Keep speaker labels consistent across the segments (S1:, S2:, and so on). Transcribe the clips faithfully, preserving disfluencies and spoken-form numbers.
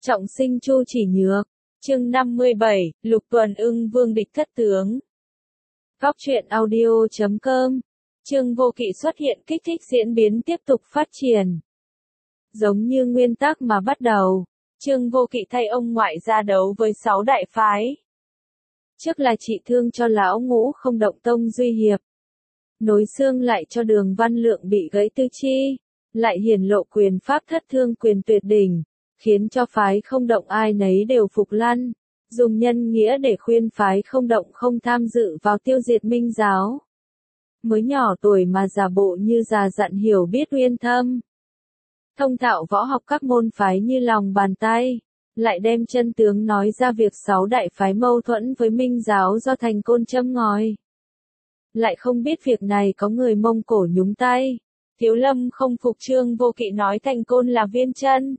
S1: Trọng sinh Chu Chỉ Nhược. Chương năm mươi bảy, Lục Tuần Ưng Vương địch thất tướng. Góc truyện audio chấm com. Trương Vô Kỵ xuất hiện kích thích diễn biến tiếp tục phát triển. Giống như nguyên tắc mà bắt đầu, Trương Vô Kỵ thay ông ngoại ra đấu với sáu đại phái. Trước là trị thương cho lão Ngũ Không Động Tông Duy Hiệp. Nối xương lại cho Đường Văn Lượng bị gãy tư chi, lại hiển lộ quyền pháp thất thương quyền tuyệt đỉnh, khiến cho phái Không Động ai nấy đều phục lăn, dùng nhân nghĩa để khuyên phái Không Động không tham dự vào tiêu diệt Minh giáo. Mới nhỏ tuổi mà giả bộ như già dặn hiểu biết uyên thâm. Thông thạo võ học các môn phái như lòng bàn tay, lại đem chân tướng nói ra việc sáu đại phái mâu thuẫn với Minh giáo do Thành Côn châm ngòi. Lại không biết việc này có người Mông Cổ nhúng tay. Thiếu Lâm không phục Trương Vô Kỵ nói Thành Côn là viên chân.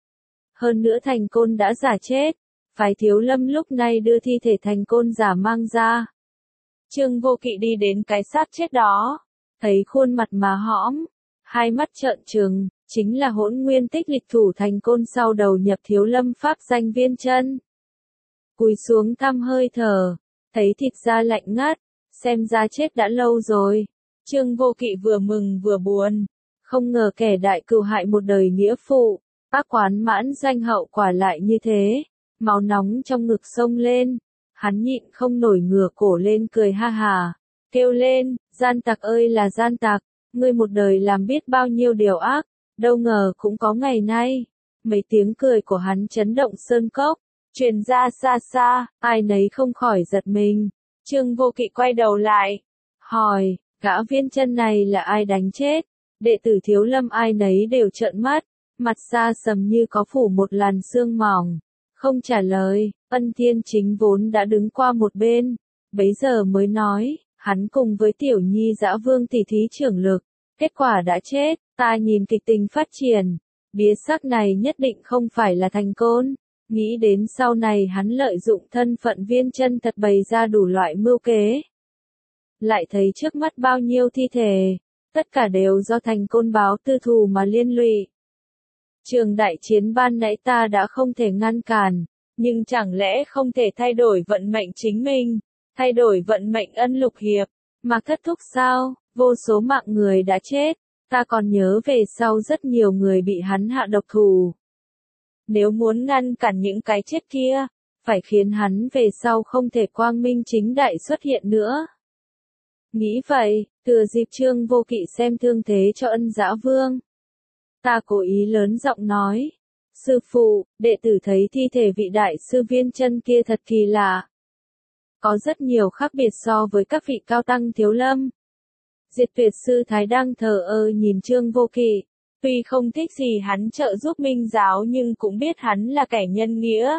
S1: Hơn nữa Thành Côn đã giả chết, phái Thiếu Lâm lúc này đưa thi thể Thành Côn giả mang ra. Trương Vô Kỵ đi đến cái xác chết đó, thấy khuôn mặt mà hõm, hai mắt trợn trừng, chính là Hỗn Nguyên Tích Lịch thủ Thành Côn sau đầu nhập Thiếu Lâm pháp danh viên chân. Cúi xuống thăm hơi thở, thấy thịt da lạnh ngắt, xem ra chết đã lâu rồi. Trương Vô Kỵ vừa mừng vừa buồn, không ngờ kẻ đại cừu hại một đời nghĩa phụ, ác quán mãn danh hậu quả lại như thế, máu nóng trong ngực sông lên, hắn nhịn không nổi ngửa cổ lên cười ha hà, kêu lên, gian tặc ơi là gian tặc, ngươi một đời làm biết bao nhiêu điều ác, đâu ngờ cũng có ngày nay. Mấy tiếng cười của hắn chấn động sơn cốc, truyền ra xa xa, ai nấy không khỏi giật mình. Trương Vô Kỵ quay đầu lại, hỏi, gã viên chân này là ai đánh chết? Đệ tử Thiếu Lâm ai nấy đều trợn mắt, mặt xa sầm như có phủ một làn sương mỏng, không trả lời. Ân Thiên Chính vốn đã đứng qua một bên, bấy giờ mới nói, hắn cùng với Tiểu Nhi Dã Vương tỉ thí trưởng lực, kết quả đã chết. Ta nhìn kịch tình phát triển, bía sắc này nhất định không phải là Thành Côn. Nghĩ đến sau này hắn lợi dụng thân phận viên chân thật bày ra đủ loại mưu kế. Lại thấy trước mắt bao nhiêu thi thể, tất cả đều do Thành Côn báo tư thù mà liên lụy. Trường đại chiến ban nãy ta đã không thể ngăn cản, nhưng chẳng lẽ không thể thay đổi vận mệnh chính mình, thay đổi vận mệnh Ân Lục Hiệp, mà thất thúc sao? Vô số mạng người đã chết, ta còn nhớ về sau rất nhiều người bị hắn hạ độc thủ. Nếu muốn ngăn cản những cái chết kia, phải khiến hắn về sau không thể quang minh chính đại xuất hiện nữa. Nghĩ vậy, thừa dịp Trương Vô Kỵ xem thương thế cho Ân Dã Vương, ta cố ý lớn giọng nói, sư phụ, đệ tử thấy thi thể vị đại sư viên chân kia thật kỳ lạ. Có rất nhiều khác biệt so với các vị cao tăng Thiếu Lâm. Diệt Tuyệt sư Thái đang thờ ơ nhìn Trương Vô Kỵ, tuy không thích gì hắn trợ giúp Minh giáo nhưng cũng biết hắn là kẻ nhân nghĩa.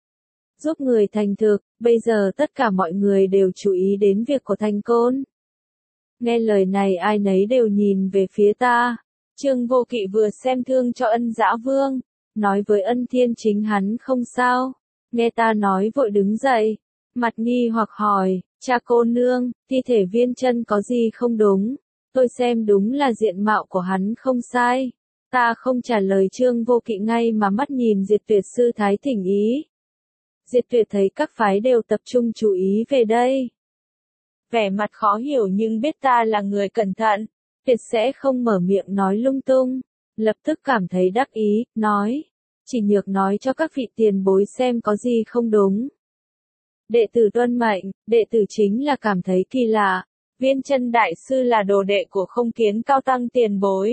S1: Giúp người thành thực, bây giờ tất cả mọi người đều chú ý đến việc của Thành Côn. Nghe lời này ai nấy đều nhìn về phía ta. Trương Vô Kỵ vừa xem thương cho Ân Dã Vương, nói với Ân Thiên Chính hắn không sao. Nghe ta nói vội đứng dậy, mặt nghi hoặc hỏi, cha cô nương, thi thể viên chân có gì không đúng? Tôi xem đúng là diện mạo của hắn không sai. Ta không trả lời Trương Vô Kỵ ngay mà mắt nhìn Diệt Tuyệt sư Thái thỉnh ý. Diệt Tuyệt thấy các phái đều tập trung chú ý về đây. Vẻ mặt khó hiểu nhưng biết ta là người cẩn thận, tuyệt sẽ không mở miệng nói lung tung. Lập tức cảm thấy đắc ý, nói, Chỉ Nhược nói cho các vị tiền bối xem có gì không đúng. Đệ tử tuân mệnh, đệ tử chính là cảm thấy kỳ lạ. Viên chân đại sư là đồ đệ của Không Kiến cao tăng tiền bối.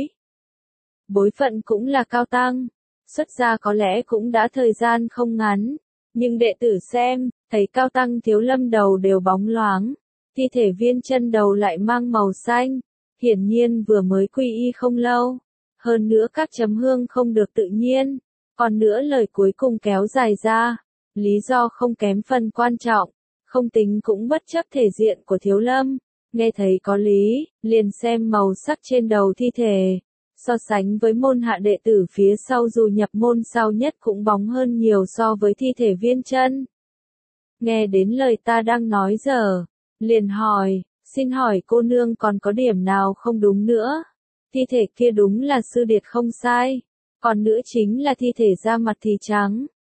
S1: Bối phận cũng là cao tăng, xuất gia có lẽ cũng đã thời gian không ngắn. Nhưng đệ tử xem, thấy cao tăng Thiếu Lâm đầu đều bóng loáng, thi thể viên chân đầu lại mang màu xanh, hiển nhiên vừa mới quy y không lâu. Hơn nữa các chấm hương không được tự nhiên, còn nữa lời cuối cùng kéo dài ra, lý do không kém phần quan trọng, không tính cũng bất chấp thể diện của Thiếu Lâm. Nghe thấy có lý, liền xem màu sắc trên đầu thi thể, so sánh với môn hạ đệ tử phía sau dù nhập môn sau nhất cũng bóng hơn nhiều so với thi thể viên chân. Nghe đến lời ta đang nói giờ, liền hỏi, xin hỏi cô nương còn có điểm nào không đúng nữa? Thi thể kia đúng là sư điệt không sai, còn nữa chính là thi thể da mặt thì trắng,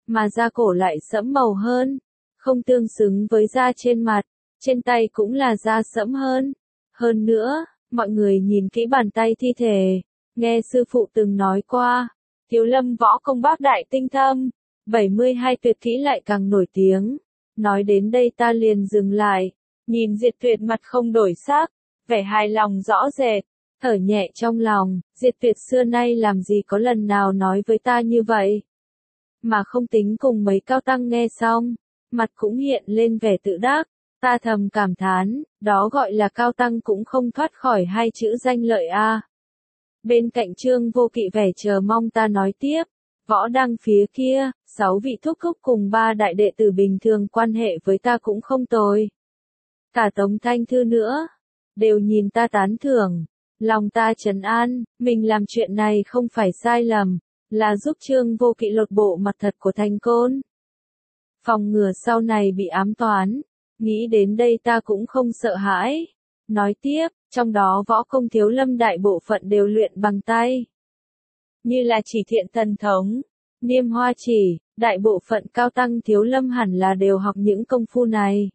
S1: mà da cổ lại sẫm màu hơn, không tương xứng với da trên mặt, trên tay cũng là da sẫm hơn. Hơn nữa, mọi người nhìn kỹ bàn tay thi thể, nghe sư phụ từng nói qua, Thiếu Lâm võ công bác đại tinh thâm, bảy mươi hai tuyệt kỹ lại càng nổi tiếng. Nói đến đây ta liền dừng lại, nhìn Diệt Tuyệt mặt không đổi sắc, vẻ hài lòng rõ rệt, thở nhẹ trong lòng, Diệt Tuyệt xưa nay làm gì có lần nào nói với ta như vậy. Mà không tính cùng mấy cao tăng nghe xong, mặt cũng hiện lên vẻ tự đắc, ta thầm cảm thán, đó gọi là cao tăng cũng không thoát khỏi hai chữ danh lợi a. Bên cạnh Trương Vô Kỵ vẻ chờ mong ta nói tiếp, võ đăng phía kia, sáu vị thúc thúc cùng ba đại đệ tử bình thường quan hệ với ta cũng không tồi. Cả Tống Thanh Thư nữa, đều nhìn ta tán thưởng, lòng ta trấn an, mình làm chuyện này không phải sai lầm, là giúp Trương Vô Kỵ lột bộ mặt thật của Thành Côn. Phòng ngừa sau này bị ám toán, nghĩ đến đây ta cũng không sợ hãi. Nói tiếp, trong đó võ công Thiếu Lâm đại bộ phận đều luyện bằng tay. Như là Chỉ Thiện Thần Thống, Niêm Hoa Chỉ, đại bộ phận cao tăng Thiếu Lâm hẳn là đều học những công phu này.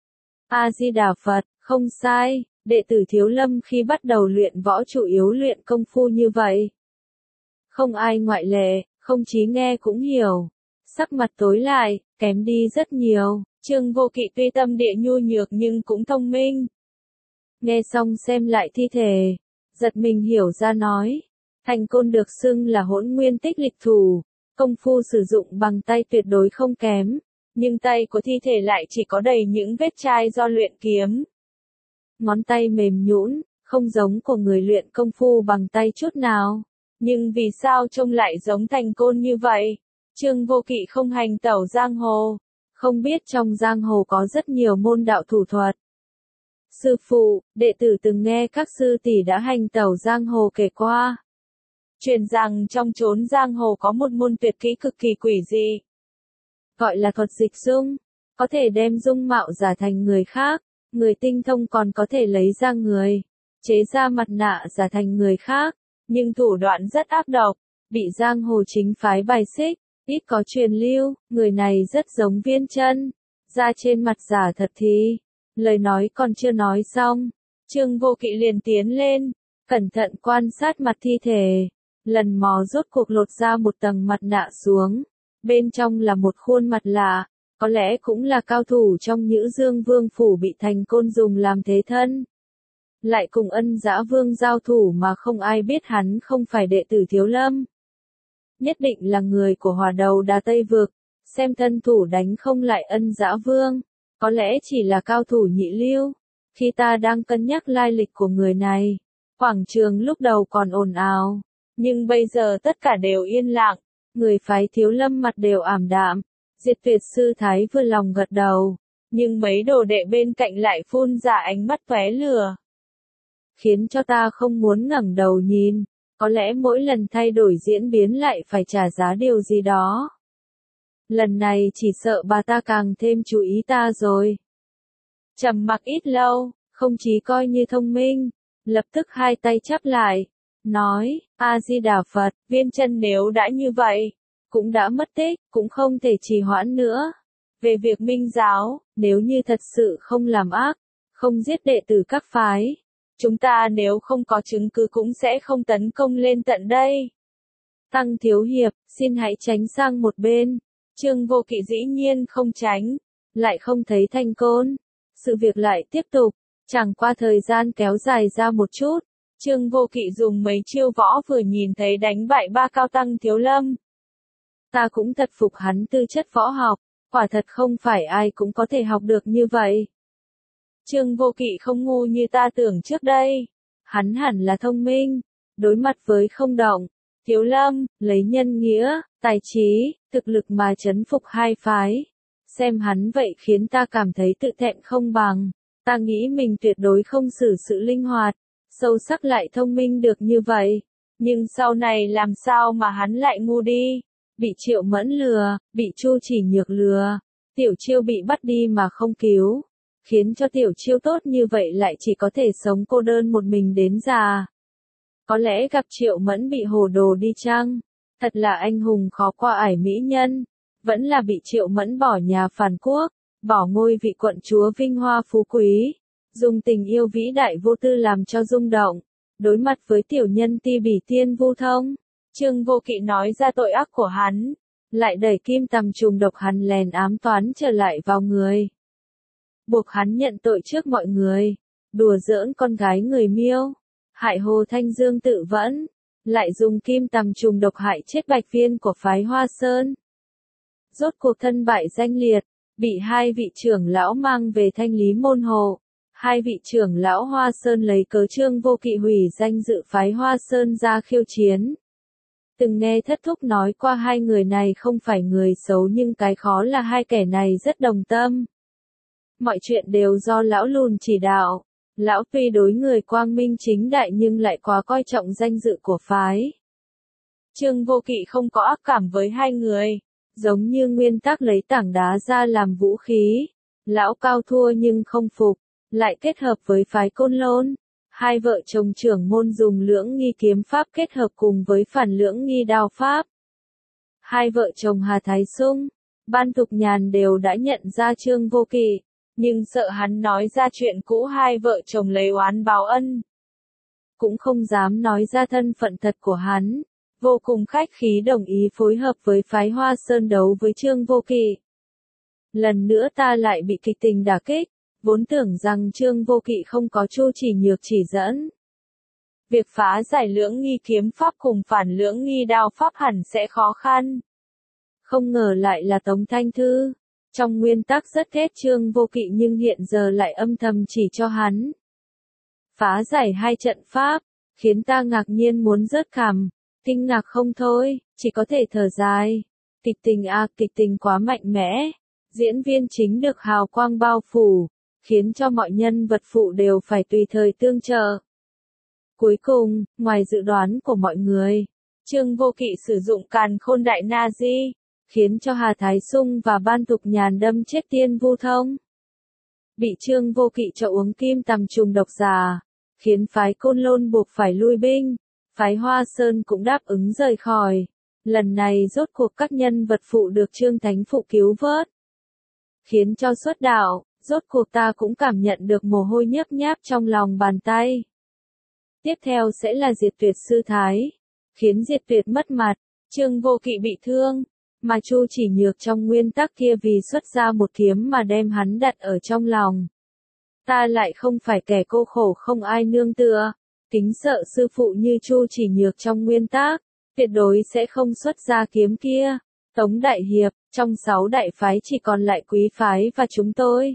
S1: A-di-đà Phật, không sai, đệ tử Thiếu Lâm khi bắt đầu luyện võ chủ yếu luyện công phu như vậy. Không ai ngoại lệ, không chí nghe cũng hiểu. Sắc mặt tối lại, kém đi rất nhiều. Trương Vô Kỵ tuy tâm địa nhu nhược nhưng cũng thông minh. Nghe xong xem lại thi thể, giật mình hiểu ra nói. Thành Côn được xưng là hỗn nguyên tích lịch thủ, công phu sử dụng bằng tay tuyệt đối không kém, nhưng tay của thi thể lại chỉ có đầy những vết chai do luyện kiếm. Ngón tay mềm nhũn, không giống của người luyện công phu bằng tay chút nào. Nhưng vì sao trông lại giống Thành Côn như vậy? Trương Vô Kỵ không hành tẩu giang hồ, không biết trong giang hồ có rất nhiều môn đạo thủ thuật. Sư phụ, đệ tử từng nghe các sư tỷ đã hành tẩu giang hồ kể qua. Truyền rằng trong chốn giang hồ có một môn tuyệt kỹ cực kỳ quỷ dị. Gọi là thuật dịch dung, có thể đem dung mạo giả thành người khác, người tinh thông còn có thể lấy ra người, chế ra mặt nạ giả thành người khác, nhưng thủ đoạn rất ác độc, bị giang hồ chính phái bài xích, ít có truyền lưu, người này rất giống Viên Chân, da trên mặt giả thật thì. Lời nói còn chưa nói xong, Trương Vô Kỵ liền tiến lên, cẩn thận quan sát mặt thi thể, lần mò rốt cuộc lột ra một tầng mặt nạ xuống, bên trong là một khuôn mặt lạ, có lẽ cũng là cao thủ trong Nhữ Dương Vương phủ bị Thành Côn dùng làm thế thân. Lại cùng Ân Dã Vương giao thủ mà không ai biết hắn không phải đệ tử Thiếu Lâm. Nhất định là người của Hỏa Đầu Đà Tây Vực, xem thân thủ đánh không lại Ân Dã Vương. Có lẽ chỉ là cao thủ nhị lưu. Khi ta đang cân nhắc lai lịch của người này, quảng trường lúc đầu còn ồn ào, nhưng bây giờ tất cả đều yên lặng, người phái Thiếu Lâm mặt đều ảm đạm. Diệt Tuyệt sư thái vừa lòng gật đầu, nhưng mấy đồ đệ bên cạnh lại phun ra ánh mắt tóe lửa, khiến cho ta không muốn ngẩng đầu nhìn. Có lẽ mỗi lần thay đổi diễn biến lại phải trả giá điều gì đó. Lần này chỉ sợ bà ta càng thêm chú ý ta rồi. Trầm mặc ít lâu, không chí coi như thông minh, lập tức hai tay chắp lại, nói, A-di-đà Phật, Viên Chân nếu đã như vậy, cũng đã mất tích, cũng không thể trì hoãn nữa. Về việc minh giáo, nếu như thật sự không làm ác, không giết đệ tử các phái, chúng ta nếu không có chứng cứ cũng sẽ không tấn công lên tận đây. Tăng Thiếu Hiệp, xin hãy tránh sang một bên. Trương Vô Kỵ dĩ nhiên không tránh, lại không thấy Thành Côn. Sự việc lại tiếp tục, chẳng qua thời gian kéo dài ra một chút. Trương Vô Kỵ dùng mấy chiêu võ vừa nhìn thấy đánh bại ba cao tăng Thiếu Lâm. Ta cũng thật phục hắn tư chất võ học, quả thật không phải ai cũng có thể học được như vậy. Trương Vô Kỵ không ngu như ta tưởng trước đây, hắn hẳn là thông minh, đối mặt với không động, Thiếu Lâm, lấy nhân nghĩa, tài trí, thực lực mà chấn phục hai phái. Xem hắn vậy khiến ta cảm thấy tự thẹn không bằng, ta nghĩ mình tuyệt đối không xử sự linh hoạt, sâu sắc lại thông minh được như vậy. Nhưng sau này làm sao mà hắn lại ngu đi, bị Triệu Mẫn lừa, bị Chu Chỉ Nhược lừa, Tiểu Chiêu bị bắt đi mà không cứu, khiến cho Tiểu Chiêu tốt như vậy lại chỉ có thể sống cô đơn một mình đến già. Có lẽ gặp Triệu Mẫn bị hồ đồ đi chăng? Thật là anh hùng khó qua ải mỹ nhân. vẫn là bị Triệu Mẫn bỏ nhà phản quốc, bỏ ngôi vị quận chúa vinh hoa phú quý, dùng tình yêu vĩ đại vô tư làm cho rung động, đối mặt với tiểu nhân Ti Bỉ Tiên Vu Thông, Trương Vô Kỵ nói ra tội ác của hắn, lại đẩy kim tầm trùng độc hắn lèn ám toán trở lại vào người, buộc hắn nhận tội trước mọi người, đùa giỡn con gái người Miêu, hại Hồ Thanh Dương tự vẫn, lại dùng kim tầm trùng độc hại chết Bạch Viên của phái Hoa Sơn. Rốt cuộc thân bại danh liệt, bị hai vị trưởng lão mang về Thanh Lý môn hộ. Hai vị trưởng lão Hoa Sơn lấy cớ Trương Vô Kỵ hủy danh dự phái Hoa Sơn ra khiêu chiến. Từng nghe thất thúc nói qua hai người này không phải người xấu nhưng cái khó là hai kẻ này rất đồng tâm. Mọi chuyện đều do lão lùn chỉ đạo. Lão tuy đối người quang minh chính đại nhưng lại quá coi trọng danh dự của phái. Trương Vô Kỵ không có ác cảm với hai người, giống như nguyên tắc lấy tảng đá ra làm vũ khí. Lão cao thua nhưng không phục, lại kết hợp với phái Côn Lôn. Hai vợ chồng trưởng môn dùng lưỡng nghi kiếm pháp kết hợp cùng với phản lưỡng nghi đao pháp. Hai vợ chồng Hà Thái Sung, Ban Tục Nhàn đều đã nhận ra Trương Vô Kỵ, nhưng sợ hắn nói ra chuyện cũ hai vợ chồng lấy oán báo ân. Cũng không dám nói ra thân phận thật của hắn, vô cùng khách khí đồng ý phối hợp với phái Hoa Sơn đấu với Trương Vô Kỵ. Lần nữa ta lại bị kịch tình đả kích, vốn tưởng rằng Trương Vô Kỵ không có Chu Chỉ Nhược chỉ dẫn. Việc phá giải lưỡng nghi kiếm pháp cùng phản lưỡng nghi đao pháp hẳn sẽ khó khăn. Không ngờ lại là Tống Thanh Thư. Trong nguyên tắc rất ghét Trương Vô Kỵ nhưng hiện giờ lại âm thầm chỉ cho hắn. Phá giải hai trận pháp, khiến ta ngạc nhiên muốn rớt cằm, kinh ngạc không thôi, chỉ có thể thở dài. Kịch tình à, kịch tình quá mạnh mẽ. Diễn viên chính được hào quang bao phủ, khiến cho mọi nhân vật phụ đều phải tùy thời tương trợ. Cuối cùng, ngoài dự đoán của mọi người, Trương Vô Kỵ sử dụng Càn Khôn Đại Na Di, khiến cho Hà Thái Sung và Ban Tục Nhàn đâm chết Tiên Vu Thông. Bị Trương Vô Kỵ cho uống kim tầm trùng độc già, khiến phái Côn Lôn buộc phải lui binh, phái Hoa Sơn cũng đáp ứng rời khỏi. Lần này rốt cuộc các nhân vật phụ được Trương Thánh Phụ cứu vớt, khiến cho xuất đạo, rốt cuộc ta cũng cảm nhận được mồ hôi nhấp nháp trong lòng bàn tay. Tiếp theo sẽ là Diệt Tuyệt Sư Thái, khiến Diệt Tuyệt mất mặt, Trương Vô Kỵ bị thương, mà Chu Chỉ Nhược trong nguyên tắc kia vì xuất ra một kiếm mà đem hắn đặt ở trong lòng. Ta lại không phải kẻ cô khổ không ai nương tựa, kính sợ sư phụ như Chu Chỉ Nhược trong nguyên tắc, tuyệt đối sẽ không xuất ra kiếm kia. Tống Đại Hiệp, trong sáu đại phái chỉ còn lại quý phái và chúng tôi.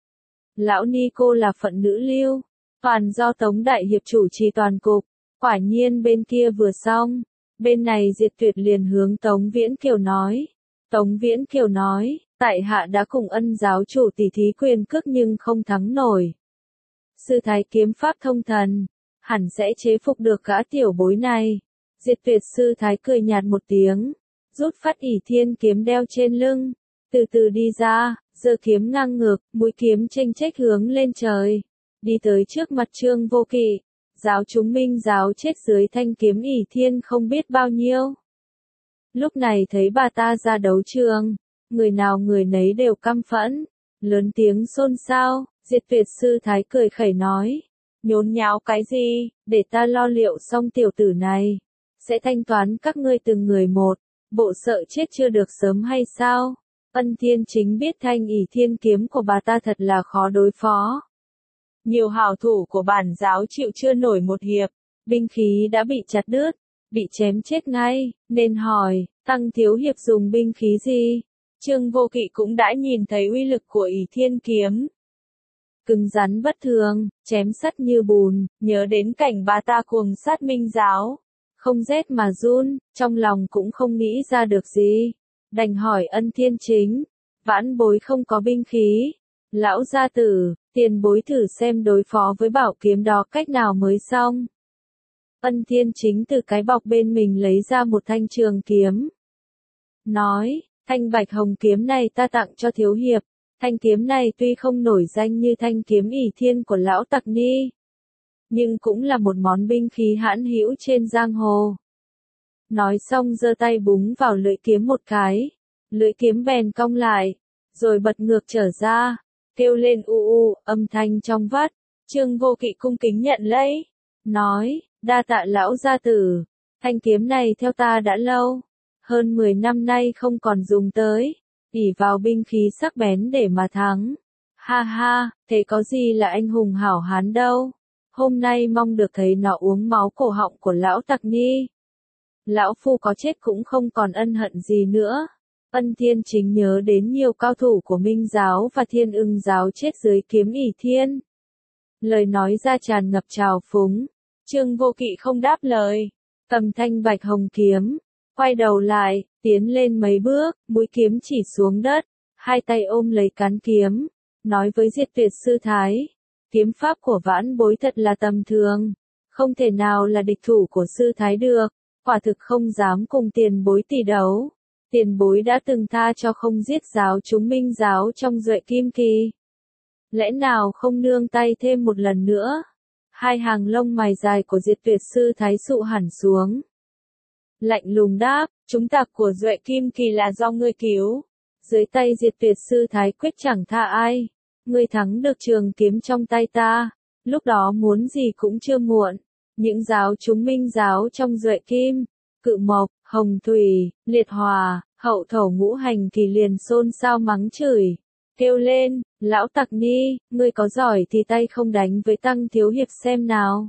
S1: Lão Ni cô là phận nữ lưu, toàn do Tống Đại Hiệp chủ trì toàn cục, quả nhiên bên kia vừa xong, bên này Diệt Tuyệt liền hướng Tống Viễn Kiều nói. Tống Viễn Kiều nói, tại hạ đã cùng Ân giáo chủ tỉ thí quyền cước nhưng không thắng nổi. Sư thái kiếm pháp thông thần, hẳn sẽ chế phục được gã tiểu bối này. Diệt Tuyệt sư thái cười nhạt một tiếng, rút phát ỷ thiên kiếm đeo trên lưng, từ từ đi ra, giơ kiếm ngang ngược, mũi kiếm chênh chếch hướng lên trời, đi tới trước mặt Trương Vô Kỵ. Giáo chúng Minh giáo chết dưới thanh kiếm ỷ thiên không biết bao nhiêu. Lúc này thấy bà ta ra đấu trường, người nào người nấy đều căm phẫn, lớn tiếng xôn xao. Diệt Tuyệt sư thái cười khẩy nói, nhốn nháo cái gì, để ta lo liệu xong tiểu tử này, sẽ thanh toán các ngươi từng người một, bộ sợ chết chưa được sớm hay sao? Ân Thiên Chính biết thanh ỷ thiên kiếm của bà ta thật là khó đối phó. Nhiều hảo thủ của bản giáo chịu chưa nổi một hiệp, binh khí đã bị chặt đứt, bị chém chết ngay, nên hỏi, Tăng thiếu hiệp dùng binh khí gì? Trương Vô Kỵ cũng đã nhìn thấy uy lực của ỷ thiên kiếm. Cứng rắn bất thường, chém sắt như bùn, nhớ đến cảnh bà ta cuồng sát Minh giáo. Không rét mà run, trong lòng cũng không nghĩ ra được gì. Đành hỏi Ân Thiên Chính, vãn bối không có binh khí. Lão gia tử, tiền bối thử xem đối phó với bảo kiếm đó cách nào mới xong. Ân Thiên Chính từ cái bọc bên mình lấy ra một thanh trường kiếm. Nói, thanh bạch hồng kiếm này ta tặng cho thiếu hiệp. Thanh kiếm này tuy không nổi danh như thanh kiếm ỷ thiên của lão Tặc Ni, nhưng cũng là một món binh khí hãn hữu trên giang hồ. Nói xong giơ tay búng vào lưỡi kiếm một cái, lưỡi kiếm bèn cong lại, rồi bật ngược trở ra, kêu lên u u, âm thanh trong vắt. Trương Vô Kỵ cung kính nhận lấy, nói, đa tạ lão gia tử, thanh kiếm này theo ta đã lâu, hơn mười năm nay không còn dùng tới, ỷ vào binh khí sắc bén để mà thắng. Ha ha, thế có gì là anh hùng hảo hán đâu, hôm nay mong được thấy nó uống máu cổ họng của lão tặc ni. Lão phu có chết cũng không còn ân hận gì nữa. Ân Thiên Chính nhớ đến nhiều cao thủ của Minh giáo và Thiên Ưng giáo chết dưới kiếm ỷ thiên. Lời nói ra tràn ngập trào phúng. Trương Vô Kỵ không đáp lời, cầm thanh bạch hồng kiếm, quay đầu lại, tiến lên mấy bước, mũi kiếm chỉ xuống đất, hai tay ôm lấy cán kiếm, nói với Diệt Tuyệt sư thái, kiếm pháp của vãn bối thật là tầm thường, không thể nào là địch thủ của sư thái được, quả thực không dám cùng tiền bối tỷ đấu. Tiền bối đã từng tha cho không giết giáo chúng Minh giáo trong Duệ Kim Kỳ. Lẽ nào không nương tay thêm một lần nữa? Hai hàng lông mày dài của Diệt Tuyệt sư thái sụ hẳn xuống. Lạnh lùng đáp, chúng tặc của Duệ Kim Kỳ là do ngươi cứu. Dưới tay Diệt Tuyệt sư thái quyết chẳng tha ai. Ngươi thắng được trường kiếm trong tay ta. Lúc đó muốn gì cũng chưa muộn. Những giáo chúng Minh giáo trong Duệ Kim, Cự Mộc, Hồng Thủy, Liệt Hòa, Hậu Thổ ngũ hành thì liền xôn xao mắng chửi. Kêu lên, lão tặc ni, ngươi có giỏi thì tay không đánh với Tăng thiếu hiệp xem nào.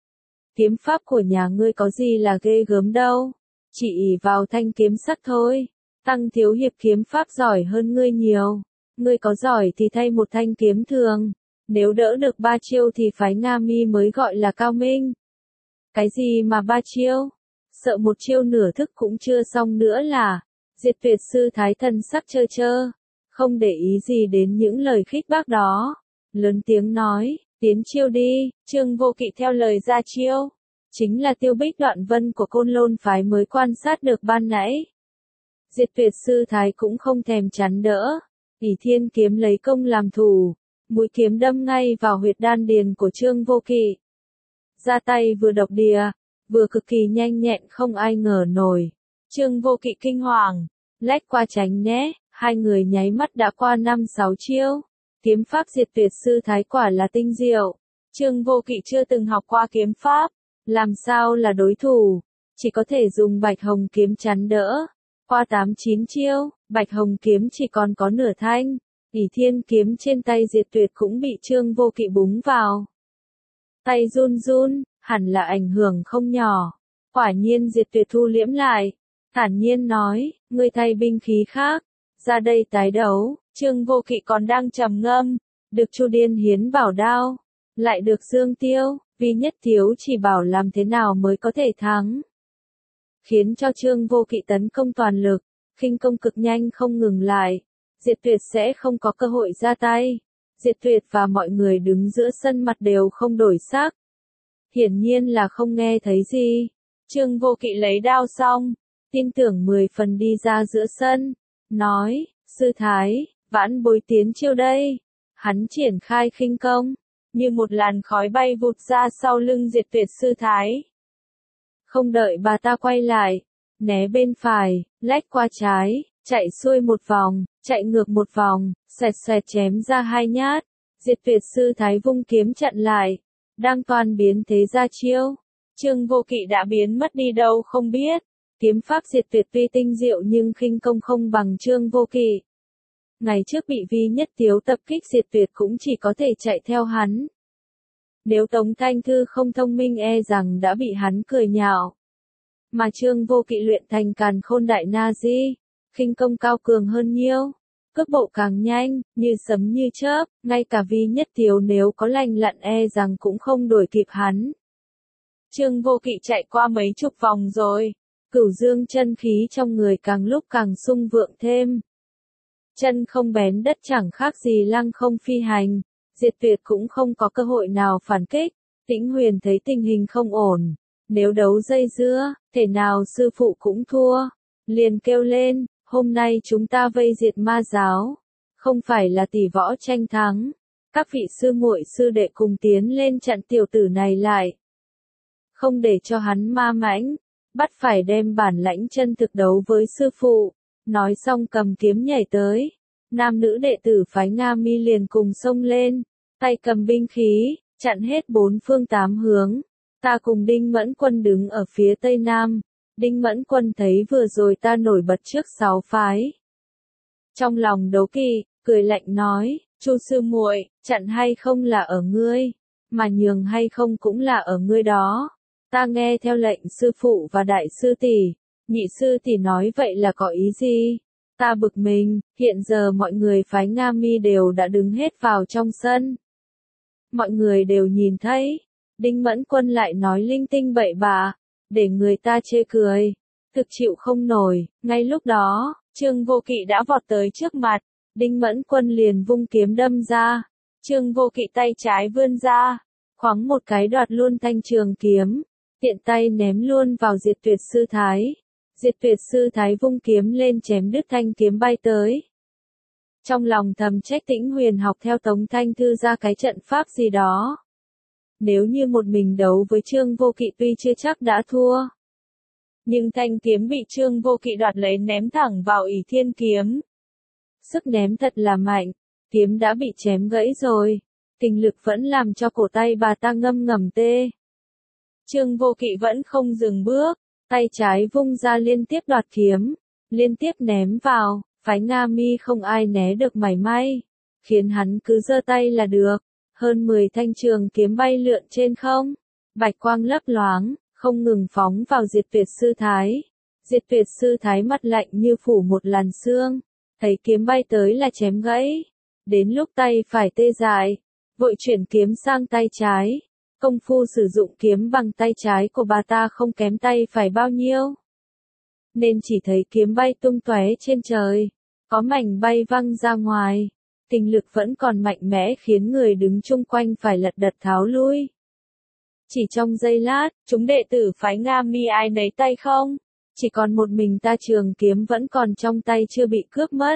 S1: Kiếm pháp của nhà ngươi có gì là ghê gớm đâu, chỉ ỷ vào thanh kiếm sắt thôi. Tăng thiếu hiệp kiếm pháp giỏi hơn ngươi nhiều, ngươi có giỏi thì thay một thanh kiếm thường, nếu đỡ được ba chiêu thì phái Nga Mi mới gọi là cao minh. Cái gì mà ba chiêu? Sợ một chiêu nửa thức cũng chưa xong nữa là. Diệt Tuyệt sư thái thần sắc trơ trơ, không để ý gì đến những lời khích bác đó, lớn tiếng nói, tiến chiêu đi. Trương Vô Kỵ theo lời ra chiêu, chính là Tiêu Bích Đoạn Vân của Côn Lôn phái mới quan sát được ban nãy. Diệt Tuyệt sư thái cũng không thèm chắn đỡ, ỷ thiên kiếm lấy công làm thủ, mũi kiếm đâm ngay vào huyệt đan điền của Trương Vô Kỵ. Ra tay vừa độc địa, vừa cực kỳ nhanh nhẹn không ai ngờ nổi. Trương Vô Kỵ kinh hoàng, lách qua tránh né, hai người nháy mắt đã qua năm sáu chiêu. Kiếm pháp Diệt Tuyệt sư thái quả là tinh diệu. Trương Vô Kỵ chưa từng học qua kiếm pháp, làm sao là đối thủ, chỉ có thể dùng bạch hồng kiếm chắn đỡ. Qua tám chín chiêu, bạch hồng kiếm chỉ còn có nửa thanh, ỷ thiên kiếm trên tay Diệt Tuyệt cũng bị Trương Vô Kỵ búng vào. Tay run run, hẳn là ảnh hưởng không nhỏ. Quả nhiên Diệt Tuyệt thu liễm lại, thản nhiên nói, ngươi thay binh khí khác, ra đây tái đấu. Trương Vô Kỵ còn đang trầm ngâm, được Chu Điên hiến bảo đao, lại được Dương Tiêu, Vi Nhất Thiếu chỉ bảo làm thế nào mới có thể thắng. Khiến cho Trương Vô Kỵ tấn công toàn lực, khinh công cực nhanh không ngừng lại, Diệt Tuyệt sẽ không có cơ hội ra tay. Diệt Tuyệt và mọi người đứng giữa sân mặt đều không đổi sắc. Hiển nhiên là không nghe thấy gì. Trương Vô Kỵ lấy đao xong, tin tưởng mười phần đi ra giữa sân, nói, sư thái, vãn bối tiến chiêu đây. Hắn triển khai khinh công, như một làn khói bay vụt ra sau lưng Diệt Tuyệt sư thái. Không đợi bà ta quay lại, né bên phải, lách qua trái, chạy xuôi một vòng, chạy ngược một vòng, xoẹt xoẹt chém ra hai nhát. Diệt Tuyệt sư thái vung kiếm chặn lại, đang toàn biến thế ra chiêu. Trương Vô Kỵ đã biến mất đi đâu không biết. Kiếm pháp Diệt Tuyệt tuy tinh diệu nhưng khinh công không bằng Trương Vô Kỵ. Ngày trước bị Vi Nhất Tiếu tập kích Diệt Tuyệt cũng chỉ có thể chạy theo hắn. Nếu Tống Thanh Thư không thông minh e rằng đã bị hắn cười nhạo. Mà Trương Vô Kỵ luyện thành Càn Khôn Đại Na Di, khinh công cao cường hơn nhiều, cước bộ càng nhanh, như sấm như chớp, ngay cả Vi Nhất Tiếu nếu có lành lặn e rằng cũng không đuổi kịp hắn. Trương Vô Kỵ chạy qua mấy chục vòng rồi, Cửu Dương chân khí trong người càng lúc càng sung vượng thêm. Chân không bén đất chẳng khác gì lăng không phi hành, Diệt Tuyệt cũng không có cơ hội nào phản kích. Tĩnh Huyền thấy tình hình không ổn, nếu đấu dây dưa, thể nào sư phụ cũng thua, liền kêu lên, hôm nay chúng ta vây diệt ma giáo, không phải là tỷ võ tranh thắng, các vị sư muội sư đệ cùng tiến lên chặn tiểu tử này lại, không để cho hắn ma mãnh, bắt phải đem bản lãnh chân thực đấu với sư phụ. Nói xong cầm kiếm nhảy tới. Nam nữ đệ tử phái Nga Mi liền cùng xông lên, tay cầm binh khí, chặn hết bốn phương tám hướng. Ta cùng Đinh Mẫn Quân đứng ở phía tây nam. Đinh Mẫn Quân thấy vừa rồi ta nổi bật trước sáu phái. Trong lòng đố kỵ, cười lạnh nói, Chu sư muội, chặn hay không là ở ngươi, mà nhường hay không cũng là ở ngươi đó. Ta nghe theo lệnh sư phụ và đại sư tỷ, nhị sư tỷ nói vậy là có ý gì? Ta bực mình, hiện giờ mọi người phái Nga Mi đều đã đứng hết vào trong sân. Mọi người đều nhìn thấy, Đinh Mẫn Quân lại nói linh tinh bậy bạ, để người ta chê cười, thực chịu không nổi. Ngay lúc đó, Trương Vô Kỵ đã vọt tới trước mặt, Đinh Mẫn Quân liền vung kiếm đâm ra. Trương Vô Kỵ tay trái vươn ra, khoáng một cái đoạt luôn thanh trường kiếm, tiện tay ném luôn vào Diệt Tuyệt Sư Thái. Diệt Tuyệt Sư Thái vung kiếm lên chém đứt thanh kiếm bay tới. Trong lòng thầm trách Tĩnh Huyền học theo Tống Thanh Thư ra cái trận pháp gì đó. Nếu như một mình đấu với Trương Vô Kỵ tuy chưa chắc đã thua. Nhưng thanh kiếm bị Trương Vô Kỵ đoạt lấy ném thẳng vào ỷ thiên kiếm. Sức ném thật là mạnh, kiếm đã bị chém gãy rồi. Kình lực vẫn làm cho cổ tay bà ta ngâm ngầm tê. Trương Vô Kỵ vẫn không dừng bước, tay trái vung ra liên tiếp đoạt kiếm, liên tiếp ném vào, phái Nga Mi không ai né được mảy may, khiến hắn cứ giơ tay là được. Hơn mười thanh trường kiếm bay lượn trên không, bạch quang lấp loáng, không ngừng phóng vào Diệt Tuyệt Sư Thái. Diệt Tuyệt Sư Thái mặt lạnh như phủ một làn sương, thấy kiếm bay tới là chém gãy. Đến lúc tay phải tê dại, vội chuyển kiếm sang tay trái. Công phu sử dụng kiếm bằng tay trái của bà ta không kém tay phải bao nhiêu. Nên chỉ thấy kiếm bay tung tóe trên trời, có mảnh bay văng ra ngoài. Kình lực vẫn còn mạnh mẽ khiến người đứng chung quanh phải lật đật tháo lui. Chỉ trong giây lát, chúng đệ tử phái Nga Mi ai nấy tay không, chỉ còn một mình ta trường kiếm vẫn còn trong tay chưa bị cướp mất.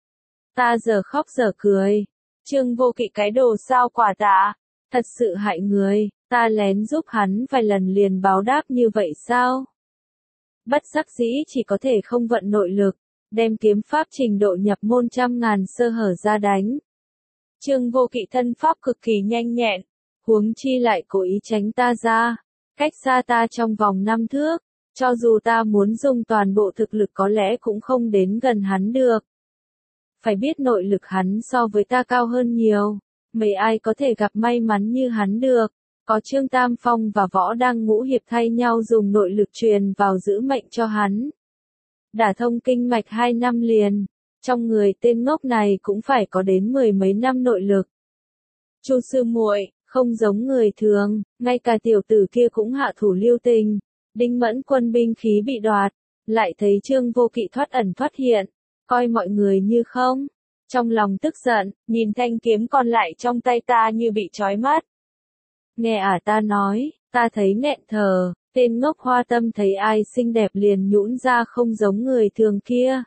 S1: Ta giờ khóc giờ cười, Trương Vô Kỵ cái đồ sao quả tạ, thật sự hại người, ta lén giúp hắn vài lần liền báo đáp như vậy sao? Bất đắc dĩ chỉ có thể không vận nội lực, đem kiếm pháp trình độ nhập môn trăm ngàn sơ hở ra đánh. Trương Vô Kỵ thân pháp cực kỳ nhanh nhẹn, huống chi lại cố ý tránh ta ra, cách xa ta trong vòng năm thước, cho dù ta muốn dùng toàn bộ thực lực có lẽ cũng không đến gần hắn được. Phải biết nội lực hắn so với ta cao hơn nhiều, mấy ai có thể gặp may mắn như hắn được. Có Trương Tam Phong và Võ Đăng Ngũ Hiệp thay nhau dùng nội lực truyền vào giữ mệnh cho hắn. Đả thông kinh mạch hai năm liền, trong người tên ngốc này cũng phải có đến mười mấy năm nội lực. Chu sư muội, không giống người thường, ngay cả tiểu tử kia cũng hạ thủ lưu tình. Đinh Mẫn Quân binh khí bị đoạt, lại thấy Trương Vô Kỵ thoát ẩn thoát hiện, coi mọi người như không. Trong lòng tức giận, nhìn thanh kiếm còn lại trong tay ta như bị trói mắt. Nghe ả ta nói, ta thấy nghẹn thở, tên ngốc Hoa Tâm thấy ai xinh đẹp liền nhũn ra không giống người thường kia.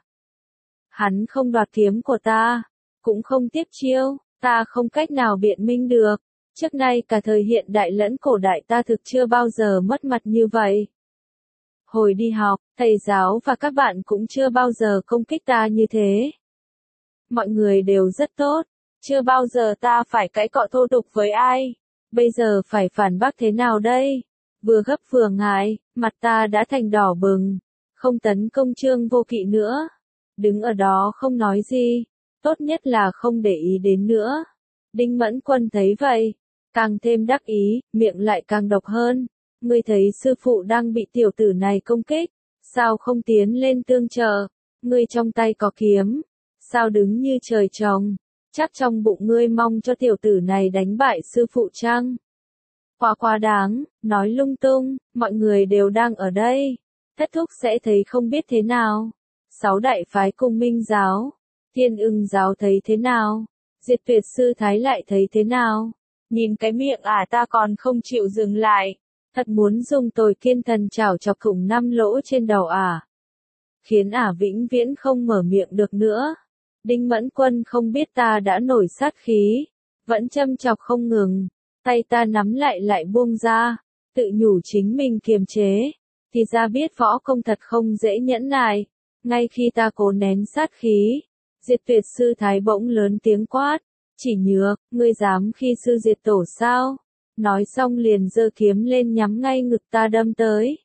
S1: Hắn không đoạt kiếm của ta, cũng không tiếp chiêu, ta không cách nào biện minh được. Trước nay cả thời hiện đại lẫn cổ đại ta thực chưa bao giờ mất mặt như vậy. Hồi đi học, thầy giáo và các bạn cũng chưa bao giờ công kích ta như thế. Mọi người đều rất tốt, chưa bao giờ ta phải cãi cọ thô tục với ai. Bây giờ phải phản bác thế nào đây? Vừa gấp vừa ngại, mặt ta đã thành đỏ bừng, không tấn công Trương Vô Kỵ nữa. Đứng ở đó không nói gì, tốt nhất là không để ý đến nữa. Đinh Mẫn Quân thấy vậy, càng thêm đắc ý, miệng lại càng độc hơn. Ngươi thấy sư phụ đang bị tiểu tử này công kích, sao không tiến lên tương trợ? Ngươi trong tay có kiếm, sao đứng như trời trồng? Chắc trong bụng ngươi mong cho tiểu tử này đánh bại sư phụ chăng? Quá quá đáng, nói lung tung, mọi người đều đang ở đây. Thất thúc sẽ thấy không biết thế nào. Sáu đại phái cùng Minh giáo, Thiên Ưng giáo thấy thế nào? Diệt Tuyệt Sư Thái lại thấy thế nào? Nhìn cái miệng ả ta còn không chịu dừng lại. Thật muốn dùng Tồi Kiên Thần chảo chọc thủng năm lỗ trên đầu ả. Khiến ả vĩnh viễn không mở miệng được nữa. Đinh Mẫn Quân không biết ta đã nổi sát khí, vẫn châm chọc không ngừng, tay ta nắm lại lại buông ra, tự nhủ chính mình kiềm chế, thì ra biết võ công thật không dễ nhẫn nại, Ngay khi ta cố nén sát khí, Diệt Tuyệt sư thái bỗng lớn tiếng quát, Chỉ Nhược, ngươi dám khi sư diệt tổ sao? Nói xong liền giơ kiếm lên nhắm ngay ngực ta đâm tới.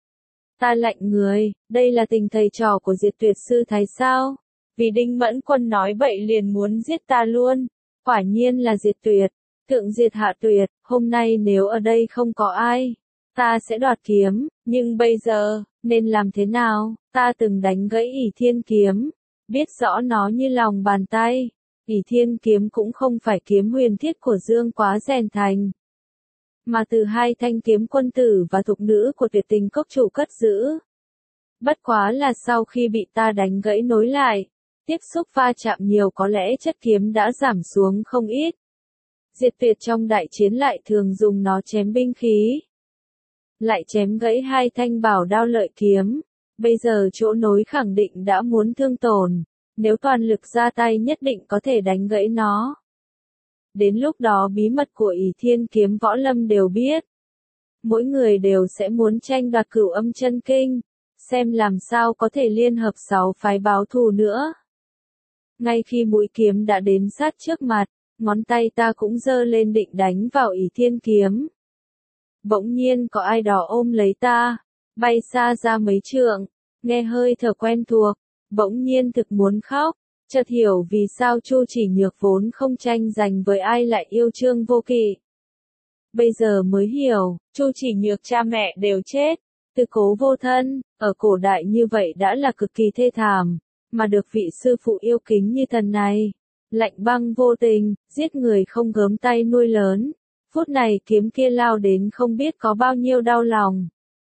S1: Ta lạnh người, đây là tình thầy trò của Diệt Tuyệt sư thái sao? Vì Đinh Mẫn Quân nói bậy liền muốn giết ta luôn. Quả nhiên là Diệt Tuyệt, thượng diệt hạ tuyệt, hôm nay nếu ở đây không có ai, ta sẽ đoạt kiếm, nhưng bây giờ, nên làm thế nào? Ta từng đánh gãy ỷ thiên kiếm, biết rõ nó như lòng bàn tay. ỷ thiên kiếm cũng không phải kiếm huyền thiết của Dương Quá rèn thành, mà từ hai thanh kiếm quân tử và thục nữ của Tuyệt Tình Cốc chủ cất giữ. Bất quá là sau khi bị ta đánh gãy nối lại, tiếp xúc va chạm nhiều có lẽ chất kiếm đã giảm xuống không ít. Diệt Tuyệt trong đại chiến lại thường dùng nó chém binh khí, lại chém gãy hai thanh bảo đao lợi kiếm. Bây giờ chỗ nối khẳng định đã muốn thương tổn, nếu toàn lực ra tay nhất định có thể đánh gãy nó. Đến lúc đó bí mật của ỷ thiên kiếm võ lâm đều biết. Mỗi người đều sẽ muốn tranh đoạt Cửu Âm Chân Kinh, xem làm sao có thể liên hợp sáu phái báo thù nữa. Ngay khi mũi kiếm đã đến sát trước mặt, ngón tay ta cũng giơ lên định đánh vào ỷ thiên kiếm. Bỗng nhiên có ai đó ôm lấy ta, bay xa ra mấy trượng, nghe hơi thở quen thuộc, bỗng nhiên thực muốn khóc, chợt hiểu vì sao Chu Chỉ Nhược vốn không tranh giành với ai lại yêu Trương Vô Kỵ. Bây giờ mới hiểu, Chu Chỉ Nhược cha mẹ đều chết, tư cố vô thân, ở cổ đại như vậy đã là cực kỳ thê thảm, mà được vị sư phụ yêu kính như thần này, lạnh băng vô tình, giết người không gớm tay nuôi lớn. Phút này kiếm kia lao đến không biết có bao nhiêu đau lòng.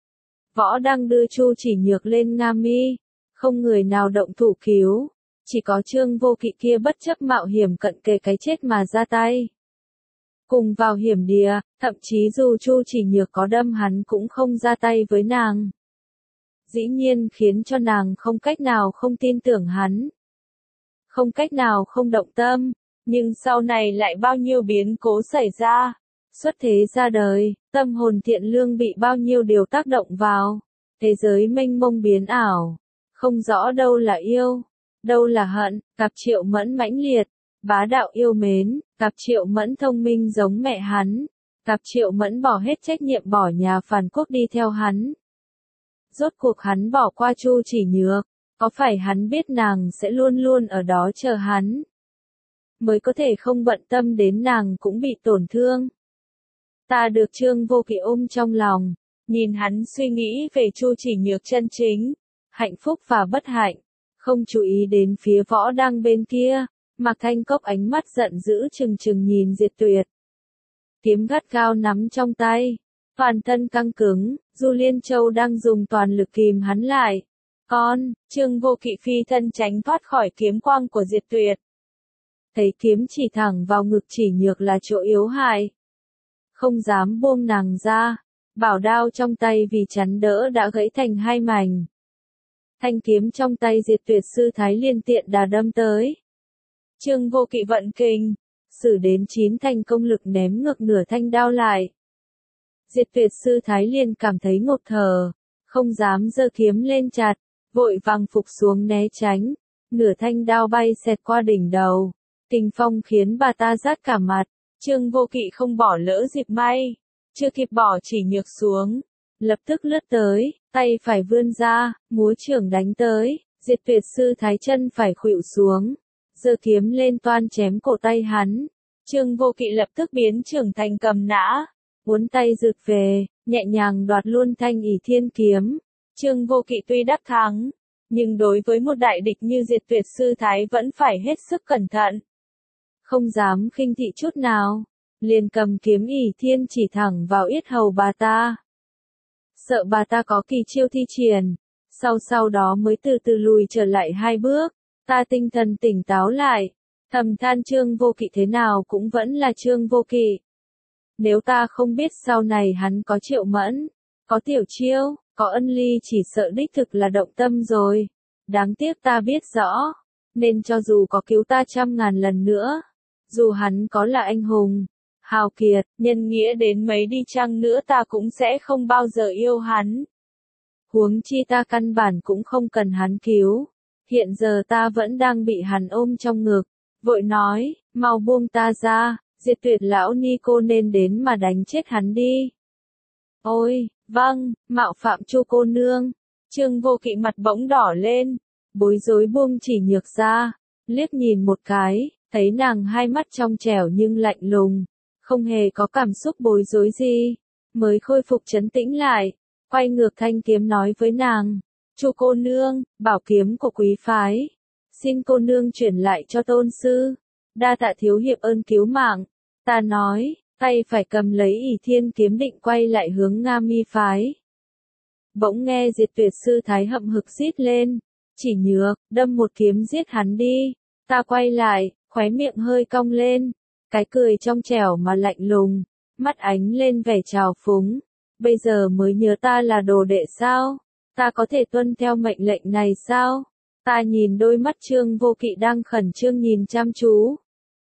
S1: Võ Đăng đưa Chu Chỉ Nhược lên Nga Mi, không người nào động thủ cứu, chỉ có Trương Vô Kỵ kia bất chấp mạo hiểm cận kề cái chết mà ra tay. Cùng vào hiểm địa, thậm chí dù Chu Chỉ Nhược có đâm hắn cũng không ra tay với nàng. Dĩ nhiên khiến cho nàng không cách nào không tin tưởng hắn, không cách nào không động tâm, nhưng sau này lại bao nhiêu biến cố xảy ra. Xuất thế ra đời, tâm hồn thiện lương bị bao nhiêu điều tác động vào, thế giới mênh mông biến ảo, không rõ đâu là yêu, đâu là hận. Cặp Triệu Mẫn mãnh liệt, bá đạo yêu mến, cặp Triệu Mẫn thông minh giống mẹ hắn, cặp Triệu Mẫn bỏ hết trách nhiệm bỏ nhà phản quốc đi theo hắn. Rốt cuộc hắn bỏ qua Chu Chỉ Nhược, có phải hắn biết nàng sẽ luôn luôn ở đó chờ hắn, mới có thể không bận tâm đến nàng cũng bị tổn thương. Ta được Trương Vô Kỵ ôm trong lòng, nhìn hắn suy nghĩ về Chu Chỉ Nhược chân chính, hạnh phúc và bất hạnh, không chú ý đến phía Võ Đăng bên kia. Mạc Thanh Cốc ánh mắt giận dữ trừng trừng nhìn Diệt Tuyệt. Kiếm gắt gao nắm trong tay, toàn thân căng cứng, Du Liên Châu đang dùng toàn lực kìm hắn lại. Con, Trương Vô Kỵ phi thân tránh thoát khỏi kiếm quang của Diệt Tuyệt. Thấy kiếm chỉ thẳng vào ngực Chỉ Nhược là chỗ yếu hại, không dám buông nàng ra, bảo đao trong tay vì chắn đỡ đã gãy thành hai mảnh. Thanh kiếm trong tay Diệt Tuyệt sư thái liên tiện đà đâm tới. Trương Vô Kỵ vận kình, sử đến chín thành công lực ném ngược nửa thanh đao lại. Diệt Tuyệt sư thái liên cảm thấy ngột thở, không dám giơ kiếm lên chặt, vội vàng phục xuống né tránh, nửa thanh đao bay xẹt qua đỉnh đầu, kình phong khiến bà ta rát cả mặt. Trương Vô Kỵ không bỏ lỡ dịp may, chưa kịp bỏ Chỉ Nhược xuống, lập tức lướt tới, tay phải vươn ra, múa chưởng đánh tới. Diệt Tuyệt sư thái chân phải khuỵu xuống, giơ kiếm lên toan chém cổ tay hắn. Trương Vô Kỵ lập tức biến chưởng thành cầm nã, uốn tay rượt về, nhẹ nhàng đoạt luôn thanh ỷ thiên kiếm. Trương Vô Kỵ tuy đắc thắng, nhưng đối với một đại địch như Diệt Tuyệt sư thái vẫn phải hết sức cẩn thận, không dám khinh thị chút nào, liền cầm kiếm ỷ thiên chỉ thẳng vào yết hầu bà ta. Sợ bà ta có kỳ chiêu thi triển, sau sau đó mới từ từ lùi trở lại hai bước. Ta tinh thần tỉnh táo lại, thầm than Trương Vô Kỵ thế nào cũng vẫn là Trương Vô Kỵ. Nếu ta không biết sau này hắn có Triệu Mẫn, có Tiểu Chiêu, có Ân Ly, chỉ sợ đích thực là động tâm rồi. Đáng tiếc ta biết rõ, nên cho dù có cứu ta trăm ngàn lần nữa, dù hắn có là anh hùng, hào kiệt, nhân nghĩa đến mấy đi chăng nữa ta cũng sẽ không bao giờ yêu hắn. Huống chi ta căn bản cũng không cần hắn cứu. Hiện giờ ta vẫn đang bị hắn ôm trong ngực. Vội nói, mau buông ta ra, Diệt Tuyệt lão ni cô nên đến mà đánh chết hắn đi. Ôi, vâng, mạo phạm Chu cô nương. Trương Vô Kỵ mặt bỗng đỏ lên, bối rối buông Chỉ Nhược ra, liếc nhìn một cái, thấy nàng hai mắt trong trẻo nhưng lạnh lùng, không hề có cảm xúc bối rối gì, mới khôi phục trấn tĩnh lại, quay ngược thanh kiếm nói với nàng, Chu cô nương, bảo kiếm của quý phái, xin cô nương chuyển lại cho tôn sư, đa tạ thiếu hiệp ơn cứu mạng. Ta nói, tay phải cầm lấy ỷ thiên kiếm định quay lại hướng Nga Mi phái. Bỗng nghe Diệt Tuyệt sư thái hậm hực rít lên, Chỉ Nhược, đâm một kiếm giết hắn đi. Ta quay lại, khóe miệng hơi cong lên, cái cười trong trẻo mà lạnh lùng, mắt ánh lên vẻ trào phúng. Bây giờ mới nhớ ta là đồ đệ sao? Ta có thể tuân theo mệnh lệnh này sao? Ta nhìn đôi mắt Trương Vô Kỵ đang khẩn trương nhìn chăm chú.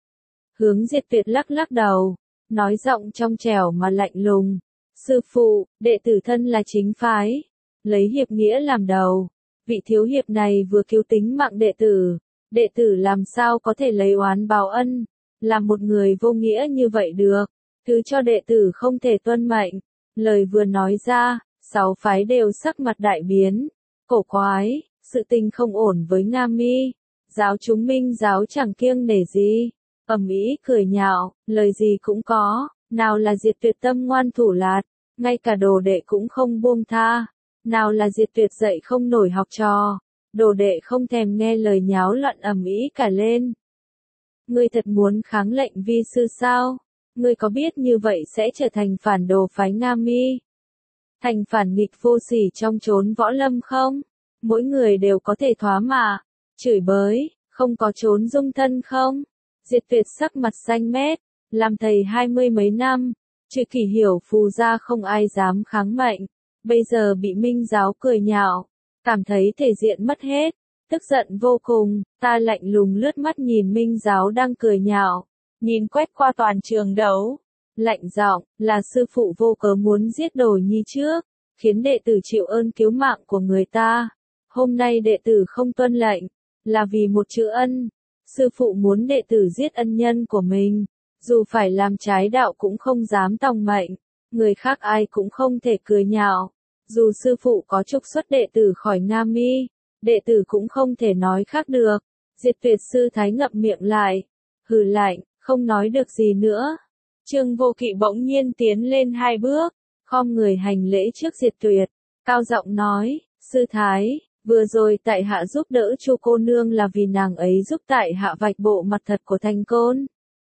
S1: Hướng Diệt Tuyệt lắc lắc đầu, nói giọng trong trẻo mà lạnh lùng. Sư phụ, đệ tử thân là chính phái, lấy hiệp nghĩa làm đầu. Vị thiếu hiệp này vừa cứu tính mạng đệ tử, đệ tử làm sao có thể lấy oán báo ân, làm một người vô nghĩa như vậy được, thứ cho đệ tử không thể tuân mệnh. Lời vừa nói ra, sáu phái đều sắc mặt đại biến, cổ quái, sự tình không ổn với Nga Mi, giáo chúng Minh giáo chẳng kiêng nể gì, ầm ĩ cười nhạo, lời gì cũng có, nào là Diệt Tuyệt tâm ngoan thủ lạt, ngay cả đồ đệ cũng không buông tha, nào là Diệt Tuyệt dạy không nổi học trò, đồ đệ không thèm nghe lời nháo loạn ầm ĩ cả lên. Ngươi thật muốn kháng lệnh vi sư sao? Ngươi có biết như vậy sẽ trở thành phản đồ phái Nga Mi? Thành phản nghịch vô sỉ trong chốn võ lâm không? Mỗi người đều có thể thoá mạ, chửi bới, không có chốn dung thân không? Diệt Tuyệt sắc mặt xanh mét, làm thầy hai mươi mấy năm, trừ Kỷ Hiểu phù ra không ai dám kháng mệnh, bây giờ bị Minh giáo cười nhạo, cảm thấy thể diện mất hết, tức giận vô cùng, ta lạnh lùng lướt mắt nhìn Minh giáo đang cười nhạo, nhìn quét qua toàn trường đấu, lạnh giọng, là sư phụ vô cớ muốn giết Đồ Nhi trước, khiến đệ tử chịu ơn cứu mạng của người ta, hôm nay đệ tử không tuân lệnh, là vì một chữ ân, sư phụ muốn đệ tử giết ân nhân của mình, dù phải làm trái đạo cũng không dám tòng mệnh, người khác ai cũng không thể cười nhạo, dù sư phụ có trục xuất đệ tử khỏi Nga Mi, đệ tử cũng không thể nói khác được. Diệt Tuyệt sư thái ngậm miệng lại, hừ lạnh, không nói được gì nữa. Trương Vô Kỵ bỗng nhiên tiến lên hai bước, khom người hành lễ trước Diệt Tuyệt, cao giọng nói, sư thái, vừa rồi tại hạ giúp đỡ Chu cô nương là vì nàng ấy giúp tại hạ vạch bộ mặt thật của Thành Côn.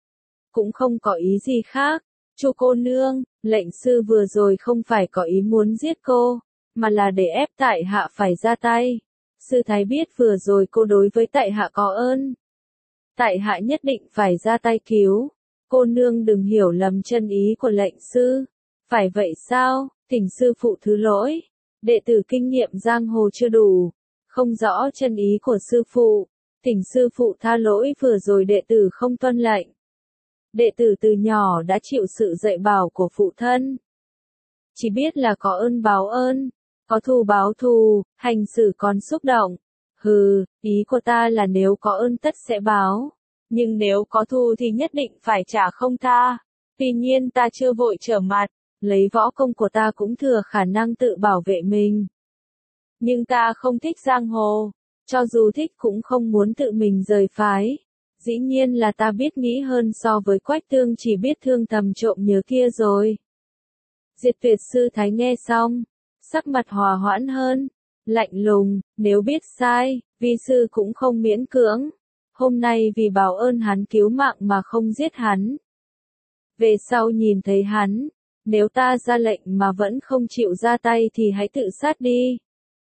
S1: Cũng không có ý gì khác, Chu cô nương, lệnh sư vừa rồi không phải có ý muốn giết cô, mà là để ép tại hạ phải ra tay. Sư thái biết vừa rồi cô đối với tại hạ có ơn. Tại hạ nhất định phải ra tay cứu. Cô nương đừng hiểu lầm chân ý của lệnh sư. Phải vậy sao, thỉnh sư phụ thứ lỗi. Đệ tử kinh nghiệm giang hồ chưa đủ. Không rõ chân ý của sư phụ. Thỉnh sư phụ tha lỗi vừa rồi đệ tử không tuân lệnh. Đệ tử từ nhỏ đã chịu sự dạy bảo của phụ thân. Chỉ biết là có ơn báo ơn. Có thù báo thù, hành xử còn xúc động. Hừ, ý của ta là nếu có ơn tất sẽ báo. Nhưng nếu có thù thì nhất định phải trả không tha. Tuy nhiên ta chưa vội trở mặt, lấy võ công của ta cũng thừa khả năng tự bảo vệ mình. Nhưng ta không thích giang hồ, cho dù thích cũng không muốn tự mình rời phái. Dĩ nhiên là ta biết nghĩ hơn so với Quách Tương chỉ biết thương thầm trộm nhớ kia rồi. Diệt Tuyệt sư thái nghe xong, sắc mặt hòa hoãn hơn, lạnh lùng, nếu biết sai, vi sư cũng không miễn cưỡng. Hôm nay vì báo ơn hắn cứu mạng mà không giết hắn. Về sau nhìn thấy hắn, nếu ta ra lệnh mà vẫn không chịu ra tay thì hãy tự sát đi.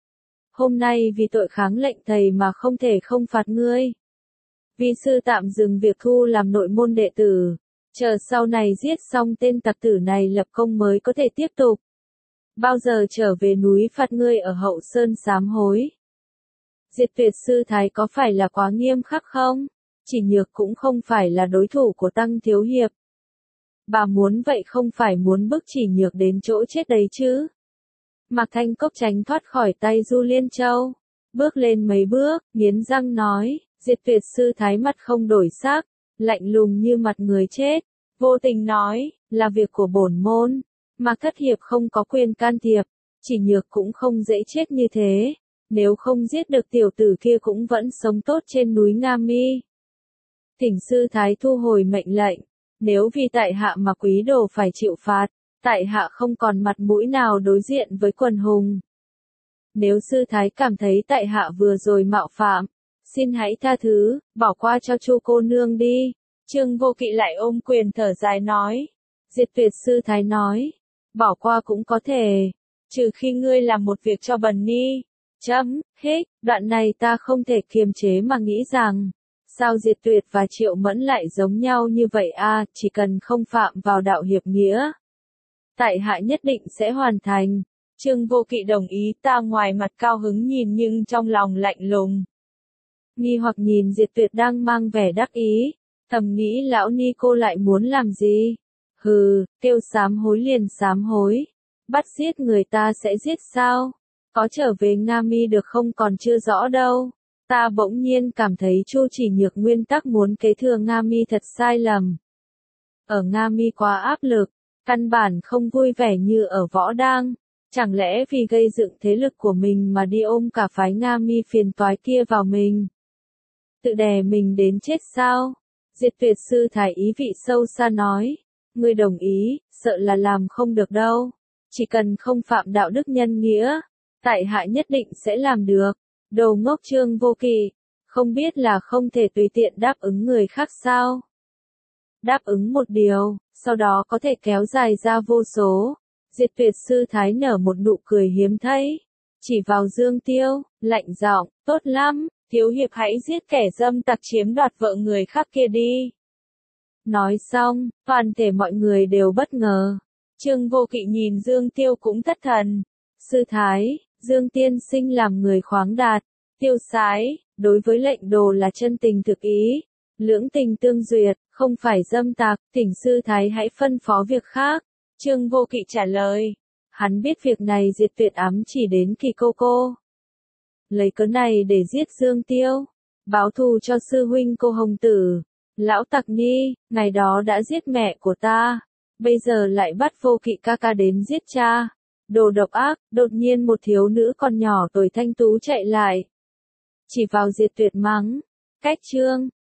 S1: Hôm nay vì tội kháng lệnh thầy mà không thể không phạt ngươi. Vi sư tạm dừng việc thu làm nội môn đệ tử, chờ sau này giết xong tên tặc tử này lập công mới có thể tiếp tục. Bao giờ trở về núi phạt ngươi ở Hậu Sơn sám hối. Diệt Tuyệt sư thái có phải là quá nghiêm khắc không? Chỉ Nhược cũng không phải là đối thủ của Tăng thiếu hiệp. Bà muốn vậy không phải muốn bức Chỉ Nhược đến chỗ chết đấy chứ? Mạc Thanh Cốc tránh thoát khỏi tay Du Liên Châu. Bước lên mấy bước, nghiến răng nói, Diệt Tuyệt sư thái mặt không đổi sắc, lạnh lùng như mặt người chết. Vô tình nói, là việc của bổn môn. Mạc Thất Hiệp không có quyền can thiệp. Chỉ Nhược cũng không dễ chết như thế. Nếu không giết được tiểu tử kia cũng vẫn sống tốt trên núi Nga Mi. Thỉnh sư thái thu hồi mệnh lệnh. Nếu vì tại hạ mà quý đồ phải chịu phạt, tại hạ không còn mặt mũi nào đối diện với quần hùng. Nếu sư thái cảm thấy tại hạ vừa rồi mạo phạm, xin hãy tha thứ, bỏ qua cho Chu cô nương đi. Trương Vô Kỵ lại ôm quyền thở dài nói. Diệt Tuyệt sư thái nói, bỏ qua cũng có thể, trừ khi ngươi làm một việc cho bần ni. Chấm, hết, đoạn này ta không thể kiềm chế mà nghĩ rằng, sao Diệt Tuyệt và Triệu Mẫn lại giống nhau như vậy a, chỉ cần không phạm vào đạo hiệp nghĩa. Tại hạ nhất định sẽ hoàn thành. Trương Vô Kỵ đồng ý, ta ngoài mặt cao hứng nhìn nhưng trong lòng lạnh lùng. Nghi hoặc nhìn Diệt Tuyệt đang mang vẻ đắc ý, thầm nghĩ lão ni cô lại muốn làm gì? Hừ, kêu sám hối liền sám hối. Bắt giết người ta sẽ giết sao? Có trở về Nga Mi được không còn chưa rõ đâu. Ta bỗng nhiên cảm thấy Chu Chỉ Nhược nguyên tắc muốn kế thừa Nga Mi thật sai lầm. Ở Nga Mi quá áp lực, căn bản không vui vẻ như ở Võ Đang. Chẳng lẽ vì gây dựng thế lực của mình mà đi ôm cả phái Nga Mi phiền toái kia vào mình? Tự đè mình đến chết sao? Diệt Tuyệt sư thái ý vị sâu xa nói. Ngươi đồng ý, sợ là làm không được đâu. Chỉ cần không phạm đạo đức nhân nghĩa, tại hạ nhất định sẽ làm được. Đồ ngốc Trương Vô Kỵ, không biết là không thể tùy tiện đáp ứng người khác sao? Đáp ứng một điều, sau đó có thể kéo dài ra vô số. Diệt Tuyệt sư thái nở một nụ cười hiếm thấy. Chỉ vào Dương Tiêu, lạnh giọng, tốt lắm, thiếu hiệp hãy giết kẻ dâm tặc chiếm đoạt vợ người khác kia đi. Nói xong, toàn thể mọi người đều bất ngờ. Trương Vô Kỵ nhìn Dương Tiêu cũng thất thần. Sư thái, Dương tiên sinh làm người khoáng đạt, tiêu sái, đối với lệnh đồ là chân tình thực ý. Lưỡng tình tương duyệt, không phải dâm tặc, thỉnh sư thái hãy phân phó việc khác. Trương Vô Kỵ trả lời. Hắn biết việc này Diệt Tuyệt ám chỉ đến Kỳ cô cô. Lấy cớ này để giết Dương Tiêu. Báo thù cho sư huynh cô Hồng Tử. Lão tặc ni, ngày đó đã giết mẹ của ta. Bây giờ lại bắt Vô Kỵ ca ca đến giết cha. Đồ độc ác, đột nhiên một thiếu nữ con nhỏ tuổi thanh tú chạy lại. Chỉ vào Diệt Tuyệt mắng. Cách chương.